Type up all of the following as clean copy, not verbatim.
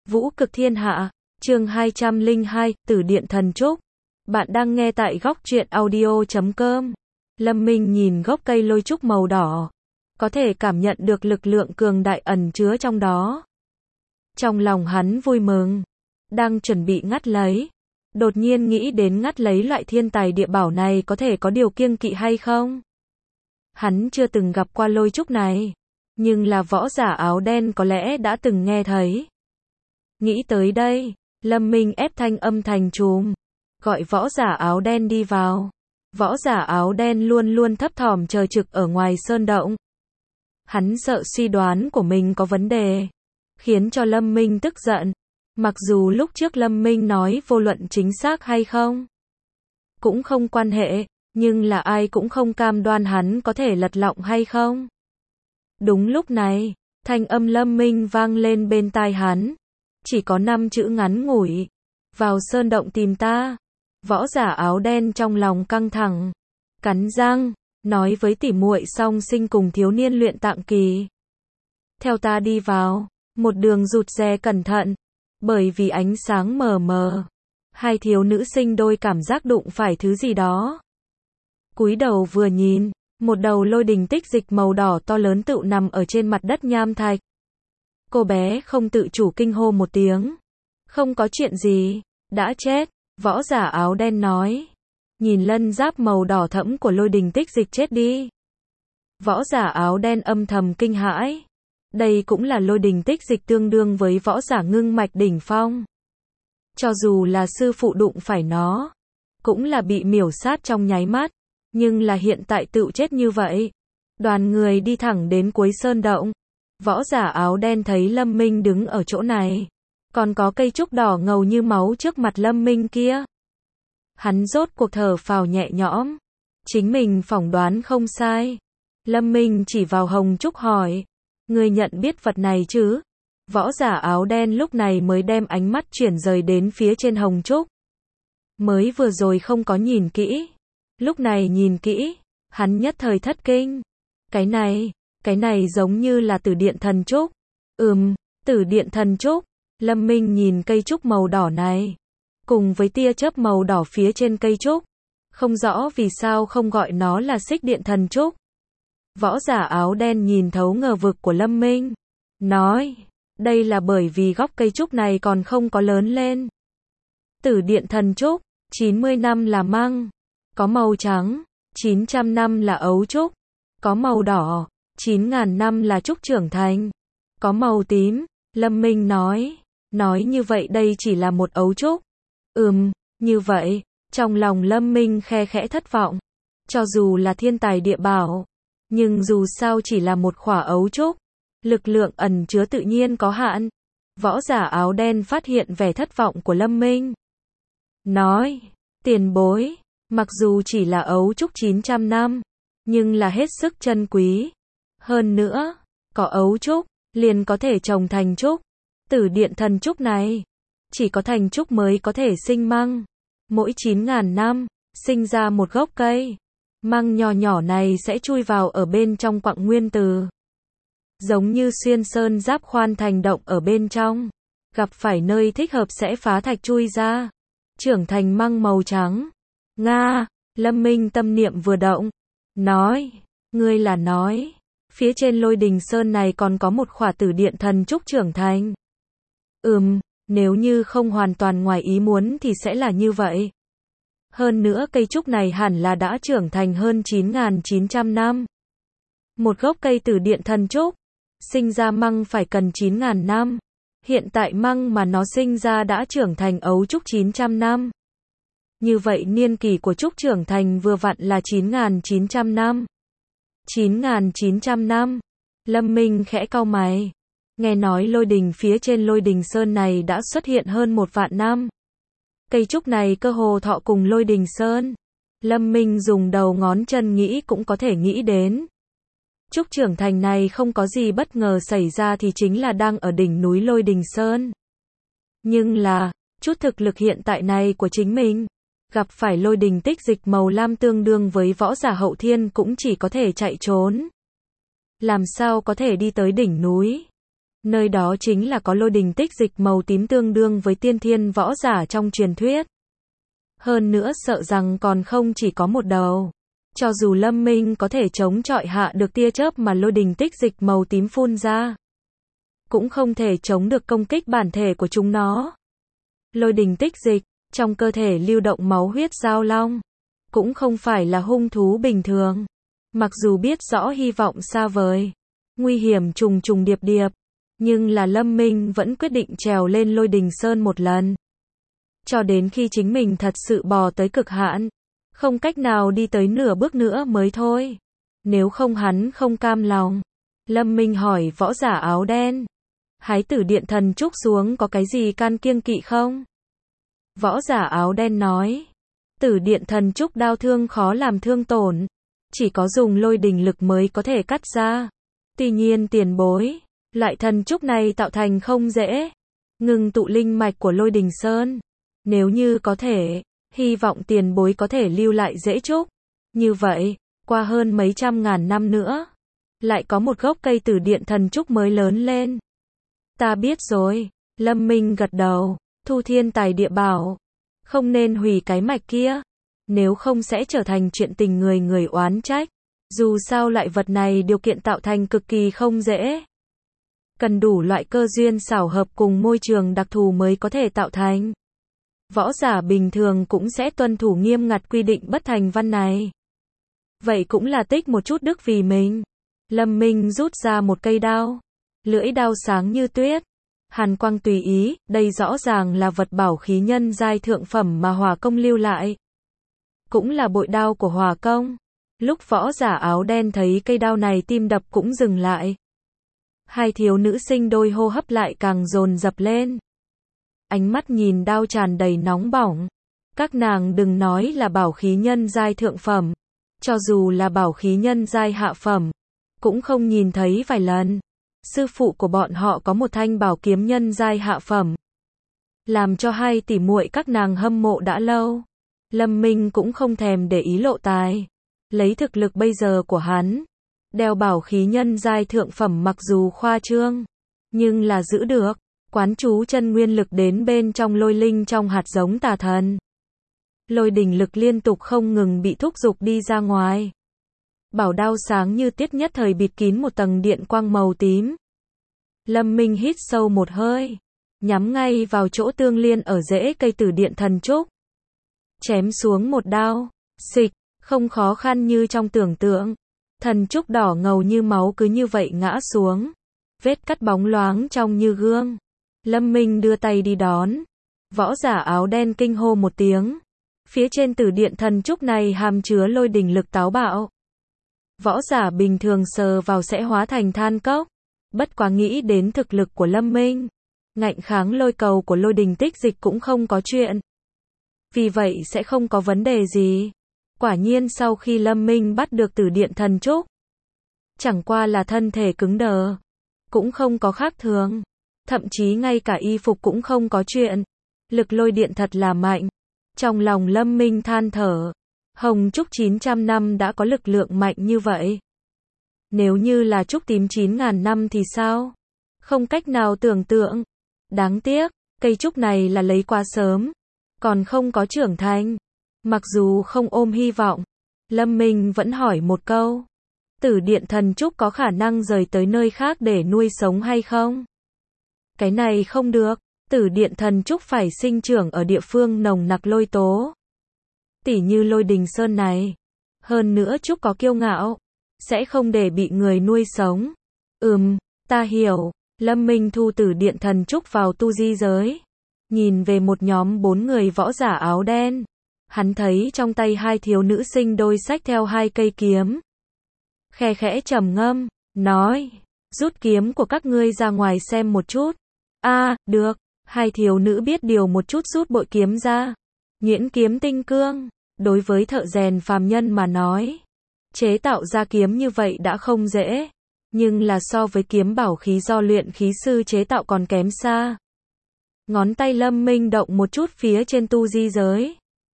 Vũ Cực Thiên Hạ, chương 202, Tử Điện Thần Trúc. Bạn đang nghe tại góc truyện audio.com. Lâm Minh nhìn gốc cây lôi trúc màu đỏ, có thể cảm nhận được lực lượng cường đại ẩn chứa trong đó. Trong lòng hắn vui mừng, đang chuẩn bị ngắt lấy. Đột nhiên nghĩ đến ngắt lấy loại thiên tài địa bảo này có thể có điều kiêng kỵ hay không? Hắn chưa từng gặp qua lôi trúc này, nhưng là võ giả áo đen có lẽ đã từng nghe thấy. Nghĩ tới đây, Lâm Minh ép thanh âm thành trùm, gọi võ giả áo đen đi vào. Võ giả áo đen luôn luôn thấp thỏm chờ trực ở ngoài sơn động. Hắn sợ suy đoán của mình có vấn đề, khiến cho Lâm Minh tức giận. Mặc dù lúc trước Lâm Minh nói vô luận chính xác hay không, cũng không quan hệ, nhưng là ai cũng không cam đoan hắn có thể lật lọng hay không. Đúng lúc này, thanh âm Lâm Minh vang lên bên tai hắn. Chỉ có 5 chữ ngắn ngủi. Vào sơn động tìm ta. Võ giả áo đen trong lòng căng thẳng, cắn răng, nói với tỉ muội song sinh cùng thiếu niên luyện tạng kỳ. Theo ta đi vào, một đường rụt rè cẩn thận, bởi vì ánh sáng mờ mờ. Hai thiếu nữ sinh đôi cảm giác đụng phải thứ gì đó. Cúi đầu vừa nhìn, một đầu lôi đình tích dịch màu đỏ to lớn tựu nằm ở trên mặt đất nham thạch. Cô bé không tự chủ kinh hô một tiếng. Không có chuyện gì, đã chết, võ giả áo đen nói. Nhìn lân giáp màu đỏ thẫm của lôi đình tích dịch chết đi. Võ giả áo đen âm thầm kinh hãi. Đây cũng là lôi đình tích dịch tương đương với võ giả ngưng mạch đỉnh phong. Cho dù là sư phụ đụng phải nó, cũng là bị miểu sát trong nháy mắt. Nhưng là hiện tại tựu chết như vậy. Đoàn người đi thẳng đến cuối sơn động. Võ giả áo đen thấy Lâm Minh đứng ở chỗ này. Còn có cây trúc đỏ ngầu như máu trước mặt Lâm Minh kia. Hắn rốt cuộc thở phào nhẹ nhõm. Chính mình phỏng đoán không sai. Lâm Minh chỉ vào hồng trúc hỏi. Người nhận biết vật này chứ? Võ giả áo đen lúc này mới đem ánh mắt chuyển rời đến phía trên hồng trúc. Mới vừa rồi không có nhìn kỹ. Lúc này nhìn kỹ, hắn nhất thời thất kinh. Cái này giống như là tử điện thần trúc. Tử điện thần trúc. Lâm Minh nhìn cây trúc màu đỏ này, cùng với tia chớp màu đỏ phía trên cây trúc. Không rõ vì sao không gọi nó là xích điện thần trúc. Võ giả áo đen nhìn thấu ngờ vực của Lâm Minh. Nói, đây là bởi vì gốc cây trúc này còn không có lớn lên. Tử điện thần trúc, 90 năm là măng. Có màu trắng, 900 năm là ấu trúc. Có màu đỏ, 9.000 năm là trúc trưởng thành. Có màu tím, Lâm Minh nói. Nói như vậy đây chỉ là một ấu trúc. Như vậy, trong lòng Lâm Minh khe khẽ thất vọng. Cho dù là thiên tài địa bảo, nhưng dù sao chỉ là một khỏa ấu trúc. Lực lượng ẩn chứa tự nhiên có hạn. Võ giả áo đen phát hiện vẻ thất vọng của Lâm Minh. Nói, tiền bối. Mặc dù chỉ là ấu trúc 900 năm, nhưng là hết sức chân quý. Hơn nữa, có ấu trúc, liền có thể trồng thành trúc. Tử điện thần trúc này, chỉ có thành trúc mới có thể sinh măng. Mỗi 9.000 năm, sinh ra một gốc cây. Măng nhỏ nhỏ này sẽ chui vào ở bên trong quặng nguyên tử. Giống như xuyên sơn giáp khoan thành động ở bên trong. Gặp phải nơi thích hợp sẽ phá thạch chui ra. Trưởng thành măng màu trắng. Nga, Lâm Minh tâm niệm vừa động. Nói, ngươi là nói, phía trên lôi đình sơn này còn có một khỏa tử điện thần trúc trưởng thành. Nếu như không hoàn toàn ngoài ý muốn thì sẽ là như vậy. Hơn nữa cây trúc này hẳn là đã trưởng thành hơn 9.900 năm. Một gốc cây tử điện thần trúc, sinh ra măng phải cần 9.000 năm. Hiện tại măng mà nó sinh ra đã trưởng thành ấu trúc 900 năm. Như vậy niên kỷ của trúc trưởng thành vừa vặn là 9.900 năm. 9.900 năm. Lâm Minh khẽ cau mày. Nghe nói lôi đình phía trên lôi đình sơn này đã xuất hiện hơn 1 vạn năm. Cây trúc này cơ hồ thọ cùng lôi đình sơn. Lâm Minh dùng đầu ngón chân nghĩ cũng có thể nghĩ đến. Trúc trưởng thành này không có gì bất ngờ xảy ra thì chính là đang ở đỉnh núi lôi đình sơn. Nhưng là, chút thực lực hiện tại này của chính mình, gặp phải lôi đình tích dịch màu lam tương đương với võ giả hậu thiên cũng chỉ có thể chạy trốn. Làm sao có thể đi tới đỉnh núi? Nơi đó chính là có lôi đình tích dịch màu tím tương đương với tiên thiên võ giả trong truyền thuyết. Hơn nữa sợ rằng còn không chỉ có một đầu. Cho dù Lâm Minh có thể chống chọi hạ được tia chớp mà lôi đình tích dịch màu tím phun ra, cũng không thể chống được công kích bản thể của chúng nó. Lôi đình tích dịch, trong cơ thể lưu động máu huyết giao long, cũng không phải là hung thú bình thường. Mặc dù biết rõ hy vọng xa vời, nguy hiểm trùng trùng điệp điệp, nhưng là Lâm Minh vẫn quyết định trèo lên lôi đình sơn một lần. Cho đến khi chính mình thật sự bò tới cực hạn, không cách nào đi tới nửa bước nữa mới thôi. Nếu không hắn không cam lòng. Lâm Minh hỏi võ giả áo đen. Hái tử điện thần trúc xuống có cái gì can kiêng kỵ không? Võ giả áo đen nói. Tử điện thần trúc đao thương khó làm thương tổn. Chỉ có dùng lôi đình lực mới có thể cắt ra. Tuy nhiên tiền bối, loại thần trúc này tạo thành không dễ. Ngừng tụ linh mạch của lôi đình sơn. Nếu như có thể, hy vọng tiền bối có thể lưu lại dễ trúc. Như vậy, qua hơn mấy trăm ngàn năm nữa, lại có một gốc cây tử điện thần trúc mới lớn lên. Ta biết rồi, Lâm Minh gật đầu, thu thiên tài địa bảo. Không nên hủy cái mạch kia, nếu không sẽ trở thành chuyện tình người người oán trách. Dù sao loại vật này điều kiện tạo thành cực kỳ không dễ. Cần đủ loại cơ duyên xảo hợp cùng môi trường đặc thù mới có thể tạo thành. Võ giả bình thường cũng sẽ tuân thủ nghiêm ngặt quy định bất thành văn này. Vậy cũng là tích một chút đức vì mình. Lâm Minh rút ra một cây đao. Lưỡi đao sáng như tuyết. Hàn quang tùy ý, đây rõ ràng là vật bảo khí nhân giai thượng phẩm mà Hỏa Công lưu lại. Cũng là bội đao của Hỏa Công. Lúc võ giả áo đen thấy cây đao này tim đập cũng dừng lại. Hai thiếu nữ sinh đôi hô hấp lại càng dồn dập lên. Ánh mắt nhìn đao tràn đầy nóng bỏng. Các nàng đừng nói là bảo khí nhân giai thượng phẩm. Cho dù là bảo khí nhân giai hạ phẩm, cũng không nhìn thấy vài lần. Sư phụ của bọn họ có một thanh bảo kiếm nhân giai hạ phẩm. Làm cho hai tỷ muội các nàng hâm mộ đã lâu. Lâm Minh cũng không thèm để ý lộ tài. Lấy thực lực bây giờ của hắn, đeo bảo khí nhân giai thượng phẩm mặc dù khoa trương, nhưng là giữ được. Quán chú chân nguyên lực đến bên trong lôi linh trong hạt giống tà thần. Lôi đình lực liên tục không ngừng bị thúc giục đi ra ngoài. Bảo đao sáng như tiết nhất thời bịt kín một tầng điện quang màu tím. Lâm Minh hít sâu một hơi, nhắm ngay vào chỗ tương liên ở rễ cây tử điện thần trúc. Chém xuống một đao, xịch, không khó khăn như trong tưởng tượng. Thần trúc đỏ ngầu như máu cứ như vậy ngã xuống. Vết cắt bóng loáng trong như gương. Lâm Minh đưa tay đi đón. Võ giả áo đen kinh hô một tiếng. Phía trên tử điện thần trúc này hàm chứa lôi đình lực táo bạo. Võ giả bình thường sờ vào sẽ hóa thành than cốc. Bất quá nghĩ đến thực lực của Lâm Minh, ngạnh kháng lôi cầu của lôi đình tích dịch cũng không có chuyện. Vì vậy sẽ không có vấn đề gì. Quả nhiên sau khi Lâm Minh bắt được tử điện thần trúc, chẳng qua là thân thể cứng đờ, cũng không có khác thường. Thậm chí ngay cả y phục cũng không có chuyện. Lực lôi điện thật là mạnh. Trong lòng Lâm Minh than thở. Hồng trúc 900 năm đã có lực lượng mạnh như vậy. Nếu như là trúc tím 9.000 năm thì sao? Không cách nào tưởng tượng. Đáng tiếc, cây trúc này là lấy quá sớm. Còn không có trưởng thành. Mặc dù không ôm hy vọng, Lâm Minh vẫn hỏi một câu. Tử điện thần trúc có khả năng rời tới nơi khác để nuôi sống hay không? Cái này không được, tử điện thần trúc phải sinh trưởng ở địa phương nồng nặc lôi tố. Tỉ như lôi đình sơn này. Hơn nữa trúc có kiêu ngạo, sẽ không để bị người nuôi sống. Ta hiểu. Lâm Minh thu tử điện thần trúc vào tu di giới. Nhìn về một nhóm 4 người võ giả áo đen. Hắn thấy trong tay hai thiếu nữ sinh đôi xách theo hai cây kiếm. Khe khẽ trầm ngâm, nói, rút kiếm của các ngươi ra ngoài xem một chút. Được. Hai thiếu nữ biết điều một chút rút bội kiếm ra. Nhuyễn kiếm tinh cương. Đối với thợ rèn phàm nhân mà nói, chế tạo ra kiếm như vậy đã không dễ. Nhưng là so với kiếm bảo khí do luyện khí sư chế tạo còn kém xa. Ngón tay Lâm Minh động một chút phía trên tu di giới.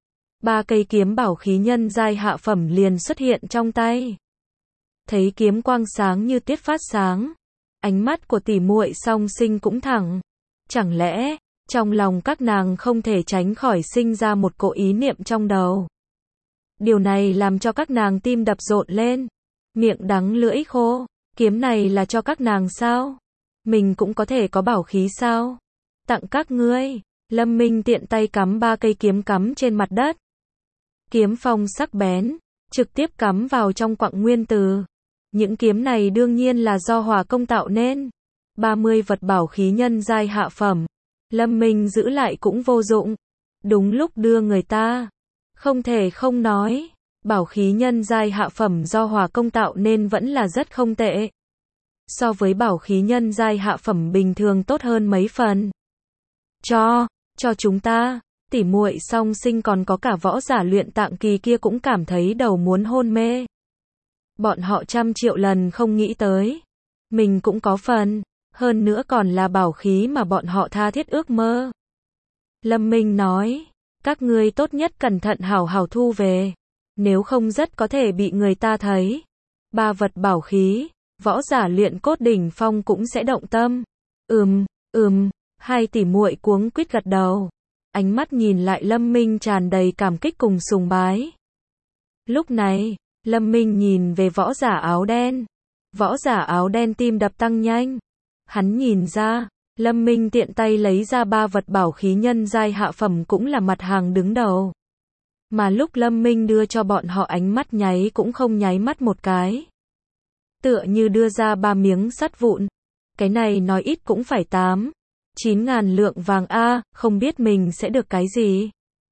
3 cây kiếm bảo khí nhân giai hạ phẩm liền xuất hiện trong tay. Thấy kiếm quang sáng như tiết phát sáng. Ánh mắt của tỷ muội song sinh cũng thẳng. Chẳng lẽ, trong lòng các nàng không thể tránh khỏi sinh ra một cỗ ý niệm trong đầu. Điều này làm cho các nàng tim đập rộn lên. Miệng đắng lưỡi khô. Kiếm này là cho các nàng sao? Mình cũng có thể có bảo khí sao? Tặng các ngươi. Lâm Minh tiện tay cắm 3 cây kiếm cắm trên mặt đất. Kiếm phong sắc bén, trực tiếp cắm vào trong quặng nguyên tử. Những kiếm này đương nhiên là do hỏa công tạo nên. 30 vật bảo khí nhân giai hạ phẩm. Lâm Minh giữ lại cũng vô dụng. Đúng lúc đưa người ta. Không thể không nói. Bảo khí nhân giai hạ phẩm do hỏa công tạo nên vẫn là rất không tệ. So với bảo khí nhân giai hạ phẩm bình thường tốt hơn mấy phần. Cho chúng ta. Tỷ muội song sinh còn có cả võ giả luyện tạng kỳ kia cũng cảm thấy đầu muốn hôn mê. Bọn họ trăm triệu lần không nghĩ tới. Mình cũng có phần. Hơn nữa còn là bảo khí mà bọn họ tha thiết ước mơ. Lâm Minh nói. Các ngươi tốt nhất cẩn thận hảo hảo thu về. Nếu không rất có thể bị người ta thấy. 3 vật bảo khí. Võ giả luyện cốt đỉnh phong cũng sẽ động tâm. Hai tỷ muội cuống quýt gật đầu. Ánh mắt nhìn lại Lâm Minh tràn đầy cảm kích cùng sùng bái. Lúc này, Lâm Minh nhìn về võ giả áo đen. Võ giả áo đen tim đập tăng nhanh. Hắn nhìn ra, Lâm Minh tiện tay lấy ra 3 vật bảo khí nhân giai hạ phẩm cũng là mặt hàng đứng đầu. Mà lúc Lâm Minh đưa cho bọn họ ánh mắt nháy cũng không nháy mắt một cái. Tựa như đưa ra 3 miếng sắt vụn. Cái này nói ít cũng phải 8-9 ngàn lượng vàng a, không biết mình sẽ được cái gì.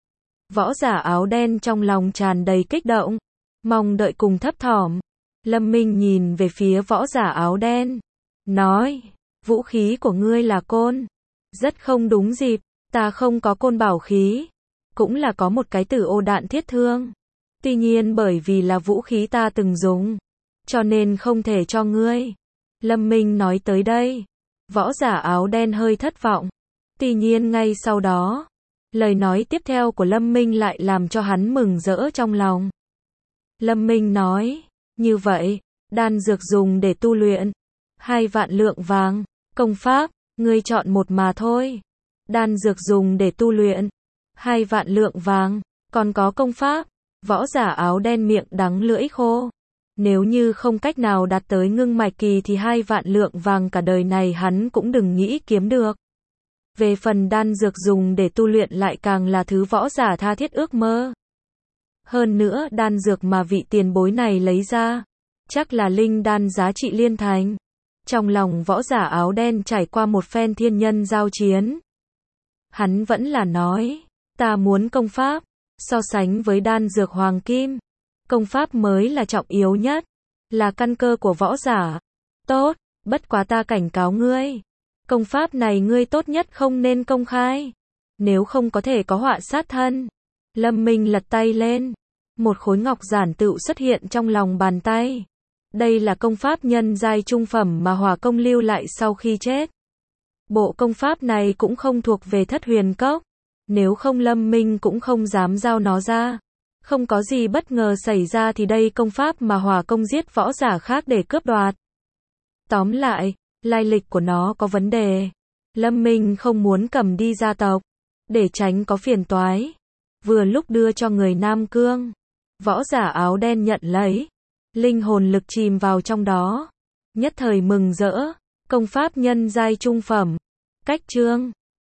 Võ giả áo đen trong lòng tràn đầy kích động, mong đợi cùng thấp thỏm. Lâm Minh nhìn về phía võ giả áo đen, nói, vũ khí của ngươi là côn. Rất không đúng dịp, ta không có côn bảo khí, cũng là có một cái tử ô đạn thiết thương. Tuy nhiên bởi vì là vũ khí ta từng dùng, cho nên không thể cho ngươi. Lâm Minh nói tới đây. Võ giả áo đen hơi thất vọng. Tuy nhiên ngay sau đó, lời nói tiếp theo của Lâm Minh lại làm cho hắn mừng rỡ trong lòng. Lâm Minh nói, như vậy, đan dược dùng để tu luyện, 2 vạn lượng vàng, công pháp, ngươi chọn một mà thôi. Đan dược dùng để tu luyện, 2 vạn lượng vàng, còn có công pháp, võ giả áo đen miệng đắng lưỡi khô. Nếu như không cách nào đạt tới ngưng mạch kỳ thì 2 vạn lượng vàng cả đời này hắn cũng đừng nghĩ kiếm được. Về phần đan dược dùng để tu luyện lại càng là thứ võ giả tha thiết ước mơ. Hơn nữa đan dược mà vị tiền bối này lấy ra, chắc là linh đan giá trị liên thành. Trong lòng võ giả áo đen trải qua một phen thiên nhân giao chiến. Hắn vẫn là nói, ta muốn công pháp, so sánh với đan dược hoàng kim. Công pháp mới là trọng yếu nhất, là căn cơ của võ giả. Tốt, bất quá ta cảnh cáo ngươi. Công pháp này ngươi tốt nhất không nên công khai. Nếu không có thể có họa sát thân. Lâm Minh lật tay lên. Một khối ngọc giản tựu xuất hiện trong lòng bàn tay. Đây là công pháp nhân giai trung phẩm mà Hỏa Công lưu lại sau khi chết. Bộ công pháp này cũng không thuộc về Thất Huyền Cốc. Nếu không Lâm Minh cũng không dám giao nó ra. Không có gì bất ngờ xảy ra thì đây công pháp mà Hỏa Công giết võ giả khác để cướp đoạt. Tóm lại, lai lịch của nó có vấn đề. Lâm Minh không muốn cầm đi gia tộc, để tránh có phiền toái. Vừa lúc đưa cho người Nam Cương. Võ giả áo đen nhận lấy. Linh hồn lực chìm vào trong đó. Nhất thời mừng rỡ. Công pháp nhân giai trung phẩm. Cách chương